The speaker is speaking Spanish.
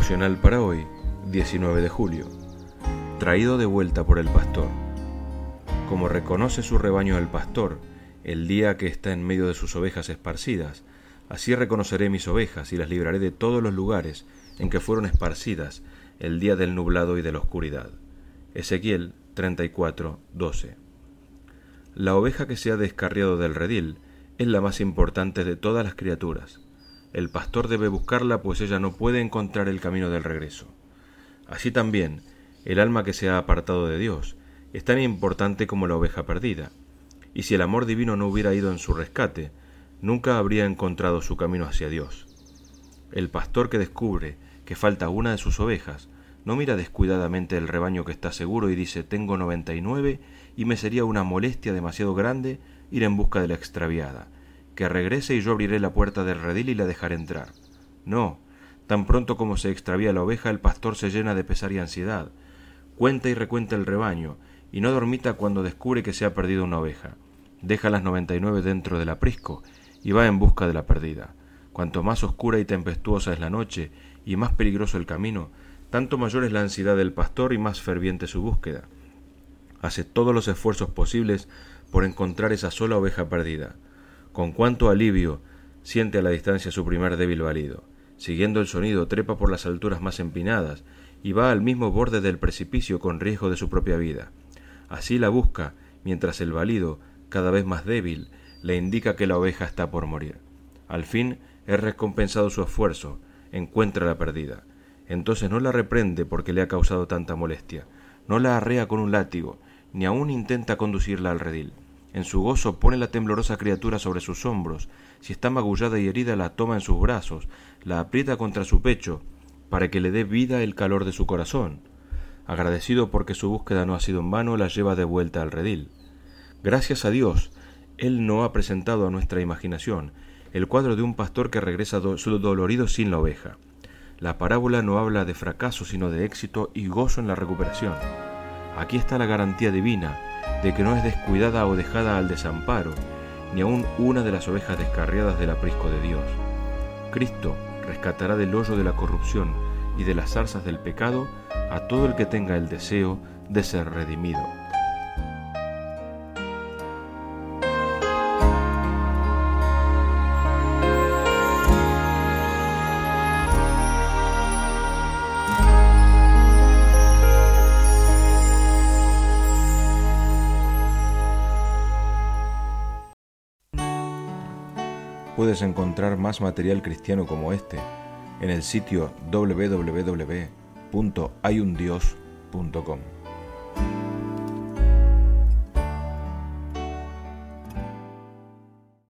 Devocional para hoy, 19 de julio. Traído de vuelta por el pastor. Como reconoce su rebaño el pastor, el día que está en medio de sus ovejas esparcidas, así reconoceré mis ovejas y las libraré de todos los lugares en que fueron esparcidas el día del nublado y de la oscuridad. Ezequiel 34:12. La oveja que se ha descarriado del redil es la más importante de todas las criaturas. El pastor debe buscarla, pues ella no puede encontrar el camino del regreso. Así también, el alma que se ha apartado de Dios es tan importante como la oveja perdida, y si el amor divino no hubiera ido en su rescate, nunca habría encontrado su camino hacia Dios. El pastor que descubre que falta una de sus ovejas no mira descuidadamente el rebaño que está seguro y dice: tengo 99 y me sería una molestia demasiado grande ir en busca de la extraviada. Que regrese y yo abriré la puerta del redil y la dejaré entrar. No, tan pronto como se extravía la oveja, el pastor se llena de pesar y ansiedad. Cuenta y recuenta el rebaño, y no dormita cuando descubre que se ha perdido una oveja. Deja las 99 dentro del aprisco y va en busca de la perdida. Cuanto más oscura y tempestuosa es la noche y más peligroso el camino, tanto mayor es la ansiedad del pastor y más ferviente su búsqueda. Hace todos los esfuerzos posibles por encontrar esa sola oveja perdida. Con cuánto alivio siente a la distancia su primer débil balido. Siguiendo el sonido, trepa por las alturas más empinadas y va al mismo borde del precipicio con riesgo de su propia vida. Así la busca, mientras el balido, cada vez más débil, le indica que la oveja está por morir. Al fin es recompensado su esfuerzo, encuentra la perdida. Entonces no la reprende porque le ha causado tanta molestia, no la arrea con un látigo, ni aún intenta conducirla al redil. En su gozo pone la temblorosa criatura sobre sus hombros. Si está magullada y herida, la toma en sus brazos, la aprieta contra su pecho, para que le dé vida el calor de su corazón. Agradecido porque su búsqueda no ha sido en vano, la lleva de vuelta al redil. Gracias a Dios, Él no ha presentado a nuestra imaginación el cuadro de un pastor que regresa dolorido sin la oveja. La parábola no habla de fracaso, sino de éxito y gozo en la recuperación. Aquí está la garantía divina de que no es descuidada o dejada al desamparo, ni aun una de las ovejas descarriadas del aprisco de Dios. Cristo rescatará del hoyo de la corrupción y de las zarzas del pecado a todo el que tenga el deseo de ser redimido. Puedes encontrar más material cristiano como este en el sitio www.hayundios.com.